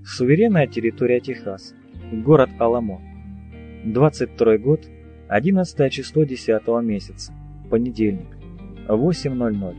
Суверенная территория Техас. Город Аламо. 22 год, 11 число 10 месяца. Понедельник. 8:00.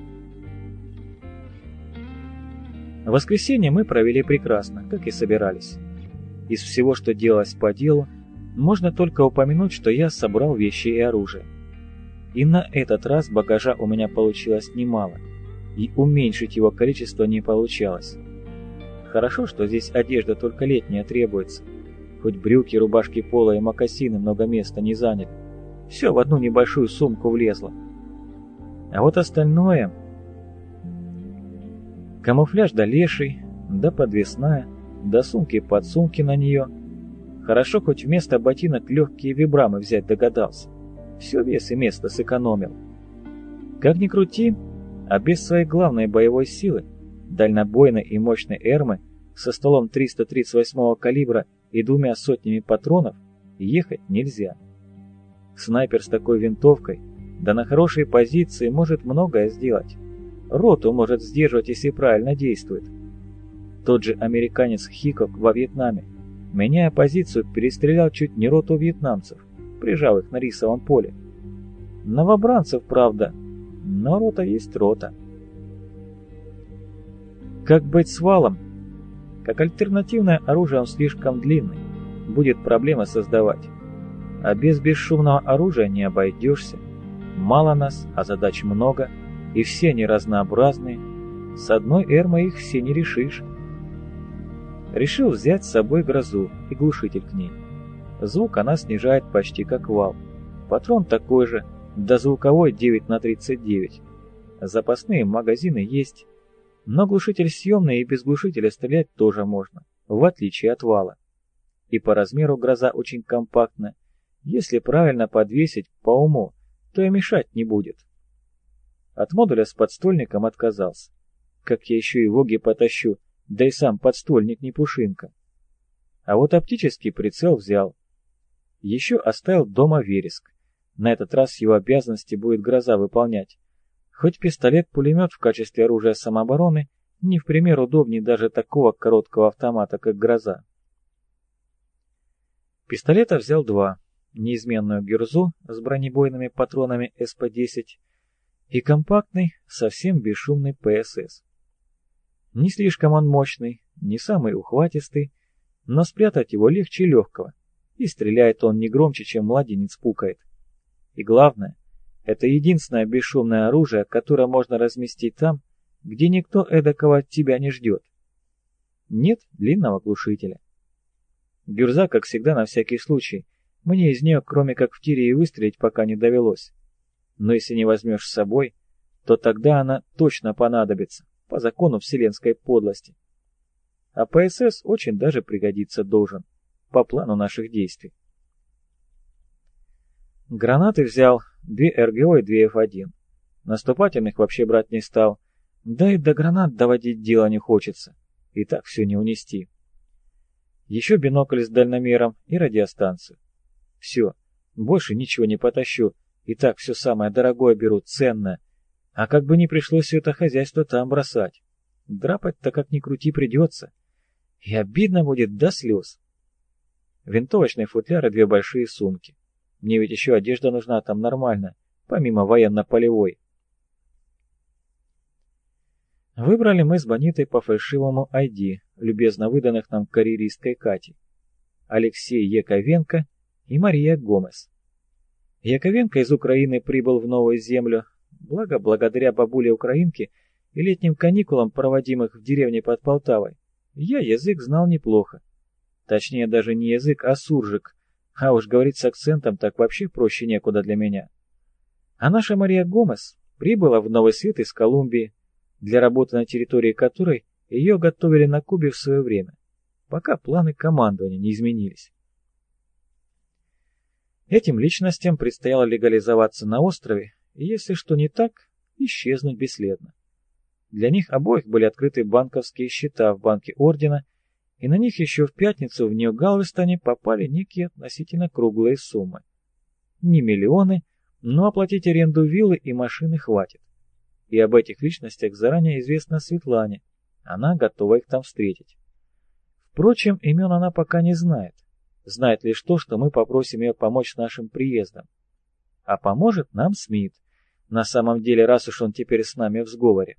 Воскресенье мы провели прекрасно, как и собирались. Из всего, что делалось по делу, можно только упомянуть, что я собрал вещи и оружие. И на этот раз багажа у меня получилось немало, и уменьшить его количество не получалось. Хорошо, что здесь одежда только летняя требуется. Хоть брюки, рубашки пола и мокасины много места не заняли. Все в одну небольшую сумку влезло. А вот остальное... Камуфляж да леший, да подвесная, да сумки-подсумки на нее. Хорошо, хоть вместо ботинок легкие вибрамы взять догадался. Все вес и место сэкономил. Как ни крути, а без своей главной боевой силы, дальнобойной и мощной эрмы, со стволом 338-го калибра и 2 сотнями патронов, ехать нельзя. Снайпер с такой винтовкой, да на хорошей позиции, может многое сделать. Роту может сдерживать, если правильно действует. Тот же американец Хикок во Вьетнаме, меняя позицию, перестрелял чуть не роту вьетнамцев, прижав их на рисовом поле. Новобранцев, правда, но рота есть рота. Как быть с валом? Как альтернативное оружие он слишком длинный, будет проблемы создавать. А без бесшумного оружия не обойдешься. Мало нас, а задач много, и все они разнообразные. С одной эрмой их все не решишь. Решил взять с собой грозу и глушитель к ней. Звук она снижает почти как вал. Патрон такой же, дозвуковой 9х39. Запасные магазины есть. Но глушитель съемный, и без глушителя стрелять тоже можно, в отличие от вала. И по размеру гроза очень компактна. Если правильно подвесить по уму, то и мешать не будет. От модуля с подствольником отказался. Как я еще и воги потащу, да и сам подствольник не пушинка. А вот оптический прицел взял. Еще оставил дома вереск. На этот раз его обязанности будет гроза выполнять. Хоть пистолет-пулемет в качестве оружия самообороны не в пример удобнее даже такого короткого автомата, как гроза. Пистолета взял 2. Неизменную гюрзу с бронебойными патронами СП-10 и компактный, совсем бесшумный ПСС. Не слишком он мощный, не самый ухватистый, но спрятать его легче легкого, и стреляет он не громче, чем младенец пукает. И главное, это единственное бесшумное оружие, которое можно разместить там, где никто эдакого от тебя не ждет. Нет длинного глушителя. Гюрза, как всегда, на всякий случай. Мне из нее, кроме как в тире, и выстрелить пока не довелось. Но если не возьмешь с собой, то тогда она точно понадобится, по закону вселенской подлости. А ПСС очень даже пригодиться должен, по плану наших действий. Гранаты взял, 2 РГО и 2 F1. Наступательных вообще брать не стал, да и до гранат доводить дело не хочется, и так все не унести. Еще бинокль с дальномером и радиостанцию. Все, больше ничего не потащу, и так все самое дорогое беру, ценное. А как бы не пришлось все это хозяйство там бросать. Драпать-то как ни крути придется. И обидно будет до слез. Винтовочный футляр и 2 большие сумки. Мне ведь еще одежда нужна там нормально, помимо военно-полевой. Выбрали мы с Бонитой по фальшивому ID, любезно выданных нам карьеристкой Катей. Алексей Яковенко и Мария Гомес. Яковенко из Украины прибыл в Новую Землю, благо благодаря бабуле-украинке и летним каникулам, проводимых в деревне под Полтавой, я язык знал неплохо. Точнее, даже не язык, а суржик, а уж говорить с акцентом так вообще проще некуда для меня. А наша Мария Гомес прибыла в Новый Свет из Колумбии, для работы на территории которой ее готовили на Кубе в свое время, пока планы командования не изменились. Этим личностям предстояло легализоваться на острове, и если что не так, исчезнуть бесследно. Для них обоих были открыты банковские счета в банке Ордена, и на них еще в пятницу в Нью-Галвестоне попали некие относительно круглые суммы. Не миллионы, но оплатить аренду виллы и машины хватит. И об этих личностях заранее известно Светлане, она готова их там встретить. В Впрочем, имен она пока не знает. Знает лишь то, что мы попросим ее помочь с нашим приездом. А поможет нам Смит. На самом деле, раз уж он теперь с нами в сговоре.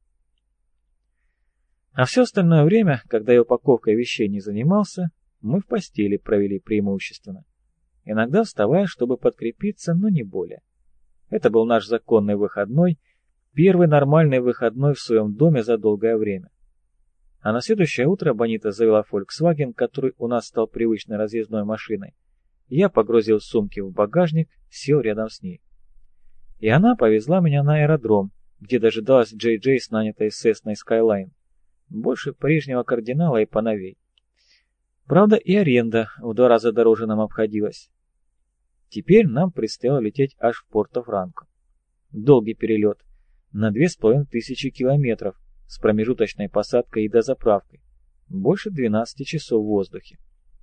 А все остальное время, когда я упаковкой вещей не занимался, мы в постели провели преимущественно. Иногда вставая, чтобы подкрепиться, но не более. Это был наш законный выходной, первый нормальный выходной в своем доме за долгое время. А на следующее утро Бонита завела Volkswagen, который у нас стал привычной разъездной машиной. Я погрузил сумки в багажник, сел рядом с ней. И она повезла меня на аэродром, где дожидалась Джей Джей с нанятой Cessna Skyline. Больше прежнего кардинала и поновей. Правда, и аренда в 2 раза дороже нам обходилась. Теперь нам предстояло лететь аж в Порто-Франко. Долгий перелет, на 2500 километров, с промежуточной посадкой и дозаправкой. Больше 12 часов в воздухе.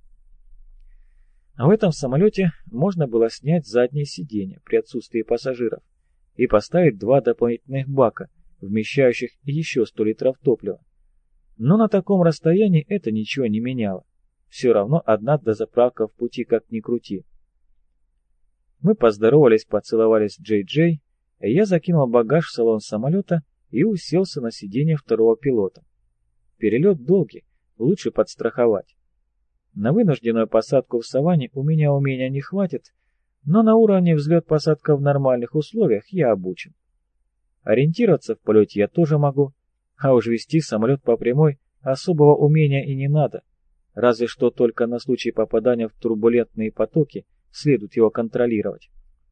В этом самолете можно было снять заднее сиденье при отсутствии пассажиров и поставить 2 дополнительных бака, вмещающих еще 100 литров топлива. Но на таком расстоянии это ничего не меняло. Все равно одна дозаправка в пути как ни крути. Мы поздоровались, поцеловались с Джей Джей, и я закинул багаж в салон самолета и уселся на сиденье второго пилота. Перелет долгий, лучше подстраховать. На вынужденную посадку в саванне у меня умения не хватит, но на уровне взлет-посадка в нормальных условиях я обучен. Ориентироваться в полете я тоже могу, а уж вести самолет по прямой особого умения и не надо, разве что только на случай попадания в турбулентные потоки следует его контролировать.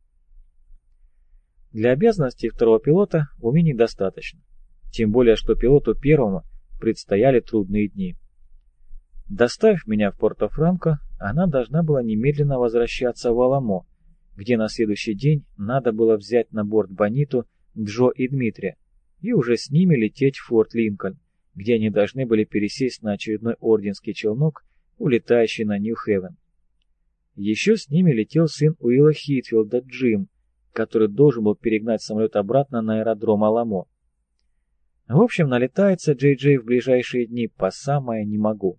Для обязанностей второго пилота умений достаточно, тем более что пилоту первому предстояли трудные дни. Доставив меня в Порто-Франко, она должна была немедленно возвращаться в Аламо, где на следующий день надо было взять на борт Бониту, Джо и Дмитрия, и уже с ними лететь в Форт Линкольн, где они должны были пересесть на очередной орденский челнок, улетающий на Нью-Хевен. Еще с ними летел сын Уилла Хитфилда, Джим, который должен был перегнать самолет обратно на аэродром Аламо. В общем, налетается Джей Джей в ближайшие дни по самое не могу.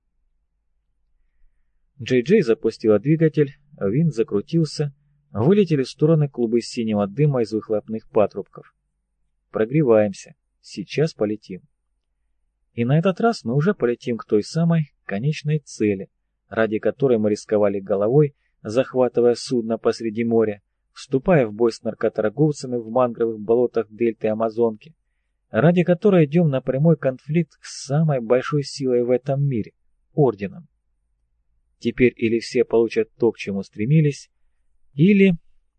Джей Джей запустила двигатель, винт закрутился, вылетели в стороны клубы синего дыма из выхлопных патрубков. Прогреваемся, сейчас полетим. И на этот раз мы уже полетим к той самой конечной цели, ради которой мы рисковали головой, захватывая судно посреди моря, вступая в бой с наркоторговцами в мангровых болотах дельты Амазонки, ради которой идем на прямой конфликт с самой большой силой в этом мире – Орденом. Теперь или все получат то, к чему стремились, или...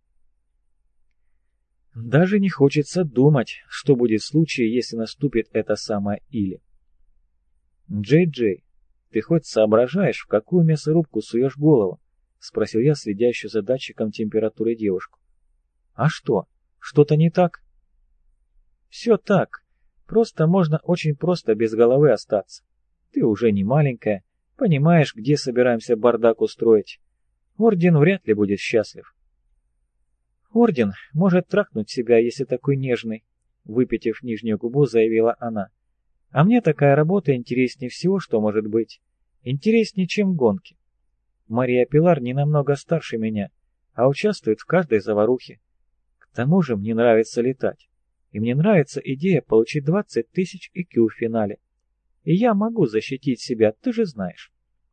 Даже не хочется думать, что будет в случае, если наступит это самое «или». «Джей-Джей, ты хоть соображаешь, в какую мясорубку суешь голову?» — спросил я следящую за датчиком температуры девушку. «А что? Что-то не так?» «Все так. Просто можно очень просто без головы остаться. Ты уже не маленькая, понимаешь, где собираемся бардак устроить. Орден вряд ли будет счастлив». «Орден может трахнуть себя, если такой нежный», — выпитив нижнюю губу, заявила она. «А мне такая работа интереснее всего, что может быть. Интереснее, чем гонки. Мария Пилар не намного старше меня, а участвует в каждой заварухе. К тому же мне нравится летать. И мне нравится идея получить 20 тысяч IQ в финале. И я могу защитить себя, ты же знаешь».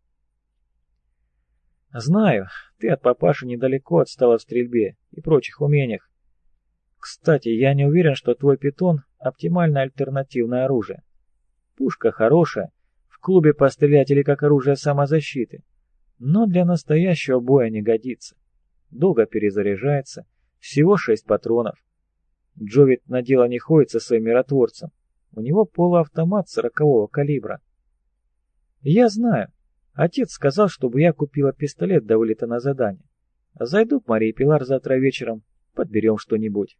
«Знаю, ты от папаши недалеко отстала в стрельбе и прочих умениях. Кстати, я не уверен, что твой питон — оптимальное альтернативное оружие. Пушка хорошая, в клубе пострелять или как оружие самозащиты, но для настоящего боя не годится. Долго перезаряжается, всего 6 патронов. Джо ведь на дело не ходит со своим миротворцем, у него полуавтомат 40-го калибра. Я знаю. Отец сказал, чтобы я купила пистолет до вылета на задание. Зайду к Марии Пилар завтра вечером, подберем что-нибудь.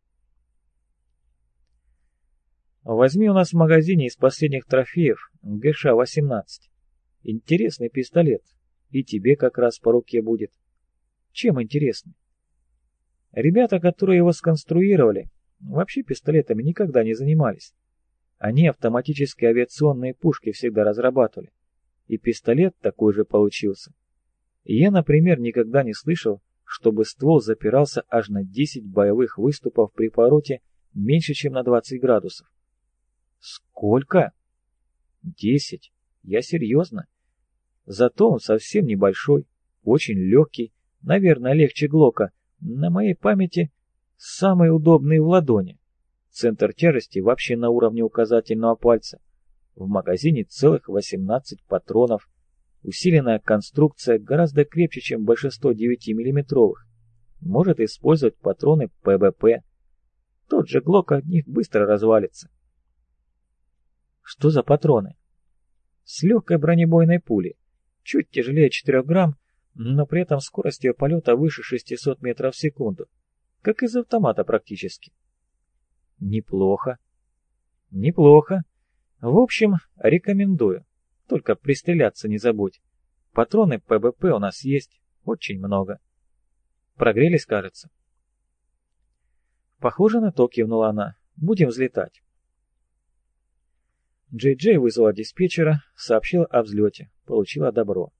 Возьми у нас в магазине из последних трофеев ГШ-18. Интересный пистолет, и тебе как раз по руке будет. Чем интересный? Ребята, которые его сконструировали, вообще пистолетами никогда не занимались. Они автоматические авиационные пушки всегда разрабатывали. и пистолет такой же получился. Я, например, никогда не слышал, чтобы ствол запирался аж на 10 боевых выступов при повороте меньше, чем на 20 градусов. Сколько? 10. Я серьезно. Зато он совсем небольшой, очень легкий, наверное, легче Глока. На моей памяти самый удобный в ладони. Центр тяжести вообще на уровне указательного пальца. В магазине целых 18 патронов. Усиленная конструкция гораздо крепче, чем большинство 9-миллиметровых. Может использовать патроны ПВП. Тот же Глок от них быстро развалится. Что за патроны? С легкой бронебойной пулей. Чуть тяжелее 4 грамм, но при этом скорость ее полета выше 600 метров в секунду. Как из автомата практически. Неплохо. Неплохо. В общем, рекомендую. Только пристреляться не забудь. Патроны ПВП у нас есть. Очень много. Прогрелись, кажется? Похоже на то, кивнула она. Будем взлетать. Джей-Джей вызвала диспетчера, сообщила о взлете. Получила добро.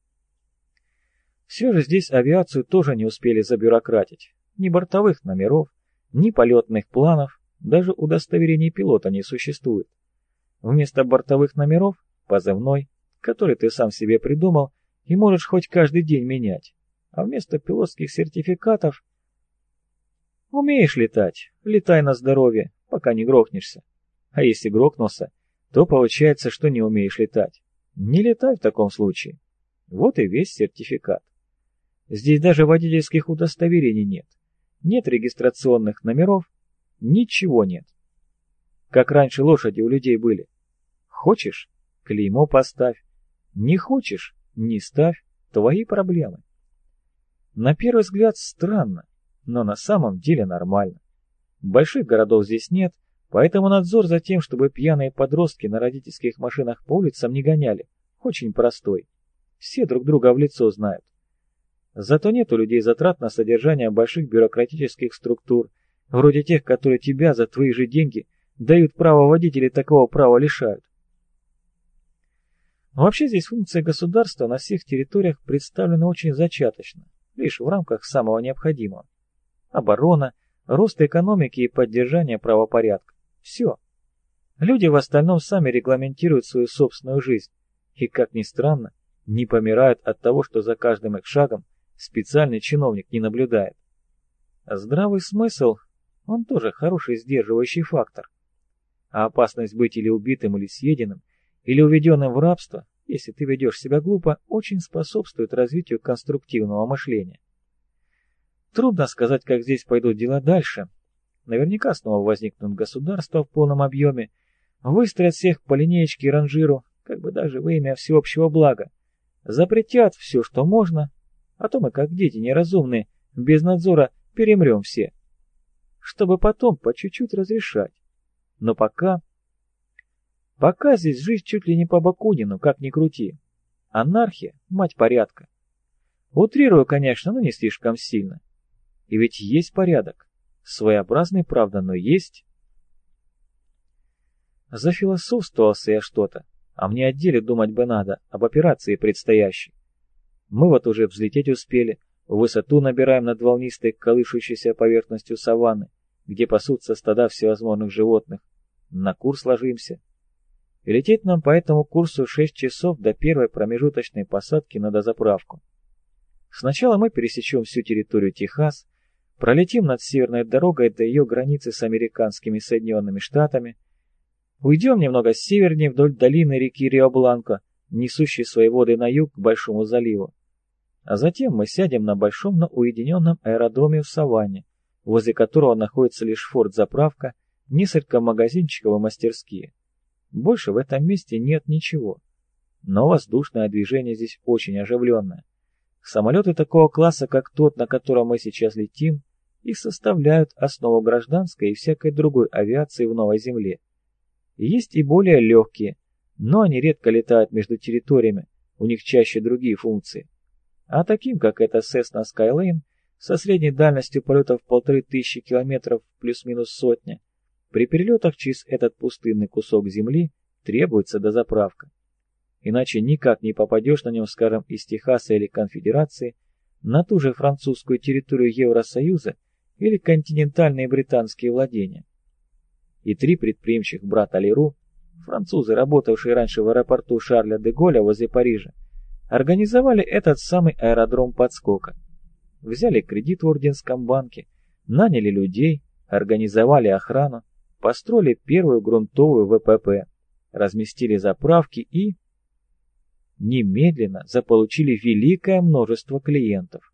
Все же здесь авиацию тоже не успели забюрократить. Ни бортовых номеров, ни полетных планов, даже удостоверений пилота не существует. Вместо бортовых номеров – позывной, который ты сам себе придумал и можешь хоть каждый день менять. А вместо пилотских сертификатов – умеешь летать, летай на здоровье, пока не грохнешься. А если грохнулся, то получается, что не умеешь летать. Не летай в таком случае. Вот и весь сертификат. Здесь даже водительских удостоверений нет. Нет регистрационных номеров, ничего нет. Как раньше лошади у людей были. Хочешь — клеймо поставь. Не хочешь — не ставь. Твои проблемы. На первый взгляд странно, но на самом деле нормально. Больших городов здесь нет, поэтому надзор за тем, чтобы пьяные подростки на родительских машинах по улицам не гоняли, очень простой. Все друг друга в лицо знают. Зато нет у людей затрат на содержание больших бюрократических структур, вроде тех, которые тебя за твои же деньги дают право водителей, такого права лишают. Вообще здесь функция государства на всех территориях представлена очень зачаточно, лишь в рамках самого необходимого. Оборона, рост экономики и поддержание правопорядка. Все. Люди в остальном сами регламентируют свою собственную жизнь и, как ни странно, не помирают от того, что за каждым их шагом специальный чиновник не наблюдает. Здравый смысл, он тоже хороший сдерживающий фактор. А опасность быть или убитым, или съеденным, или уведенным в рабство, если ты ведешь себя глупо, очень способствует развитию конструктивного мышления. Трудно сказать, как здесь пойдут дела дальше. Наверняка снова возникнут государства в полном объеме, выстроят всех по линеечке и ранжиру, как бы даже во имя всеобщего блага, запретят все, что можно, а то мы, как дети неразумные, без надзора перемрем все, чтобы потом по чуть-чуть разрешать. Но пока здесь жизнь чуть ли не по Бакунину, как ни крути. Анархия — мать порядка. Утрирую, конечно, но не слишком сильно. И ведь есть порядок. Своеобразный, правда, но есть. Зафилософствовался я что-то, а мне о деле думать бы надо, об операции предстоящей. Мы вот уже взлететь успели, высоту набираем над волнистой, колышущейся поверхностью саванны, где пасутся стада всевозможных животных. На курс ложимся. И лететь нам по этому курсу 6 часов до первой промежуточной посадки на дозаправку. Сначала мы пересечем всю территорию Техас, пролетим над северной дорогой до ее границы с американскими Соединенными Штатами, уйдем немного севернее вдоль долины реки Рио-Бланко, несущей свои воды на юг к Большому заливу. А затем мы сядем на большом, но уединенном аэродроме в саванне, возле которого находится лишь форт-заправка, несколько магазинчиков и мастерские. Больше в этом месте нет ничего. Но воздушное движение здесь очень оживленное. Самолеты такого класса, как тот, на котором мы сейчас летим, и составляют основу гражданской и всякой другой авиации в Новой Земле. Есть и более легкие, но они редко летают между территориями, у них чаще другие функции. А таким, как эта Cessna Skyline, со средней дальностью полетов 1500 километров плюс-минус сотня, при перелетах через этот пустынный кусок земли требуется дозаправка. иначе никак не попадешь на нем, скажем, из Техаса или Конфедерации, на ту же французскую территорию Евросоюза или континентальные британские владения. И 3 предприимчивых брата Леру, французы, работавшие раньше в аэропорту Шарля де Голля возле Парижа, организовали этот самый аэродром подскока. Взяли кредит в Орденском банке, наняли людей, организовали охрану, построили первую грунтовую ВПП, разместили заправки и немедленно заполучили великое множество клиентов.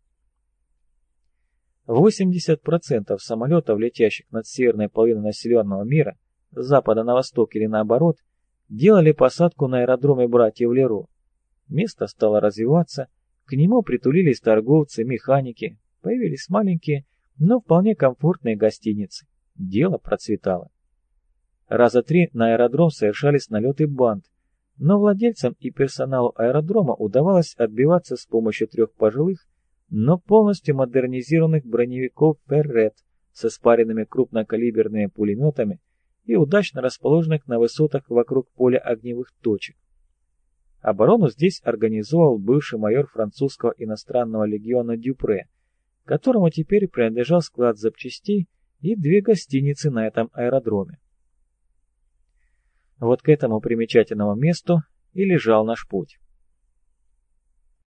80% самолетов, летящих над северной половиной населенного мира, с запада на восток или наоборот, делали посадку на аэродроме братьев Леру. Место стало развиваться, к нему притулились торговцы, механики, появились маленькие, но вполне комфортные гостиницы. Дело процветало. Раза 3 на аэродром совершались налеты банд, но владельцам и персоналу аэродрома удавалось отбиваться с помощью 3 пожилых, но полностью модернизированных броневиков «Феррет» со спаренными крупнокалиберными пулеметами и удачно расположенных на высотах вокруг поля огневых точек. Оборону здесь организовал бывший майор французского иностранного легиона Дюпре, которому теперь принадлежал склад запчастей и 2 гостиницы на этом аэродроме. Вот к этому примечательному месту и лежал наш путь.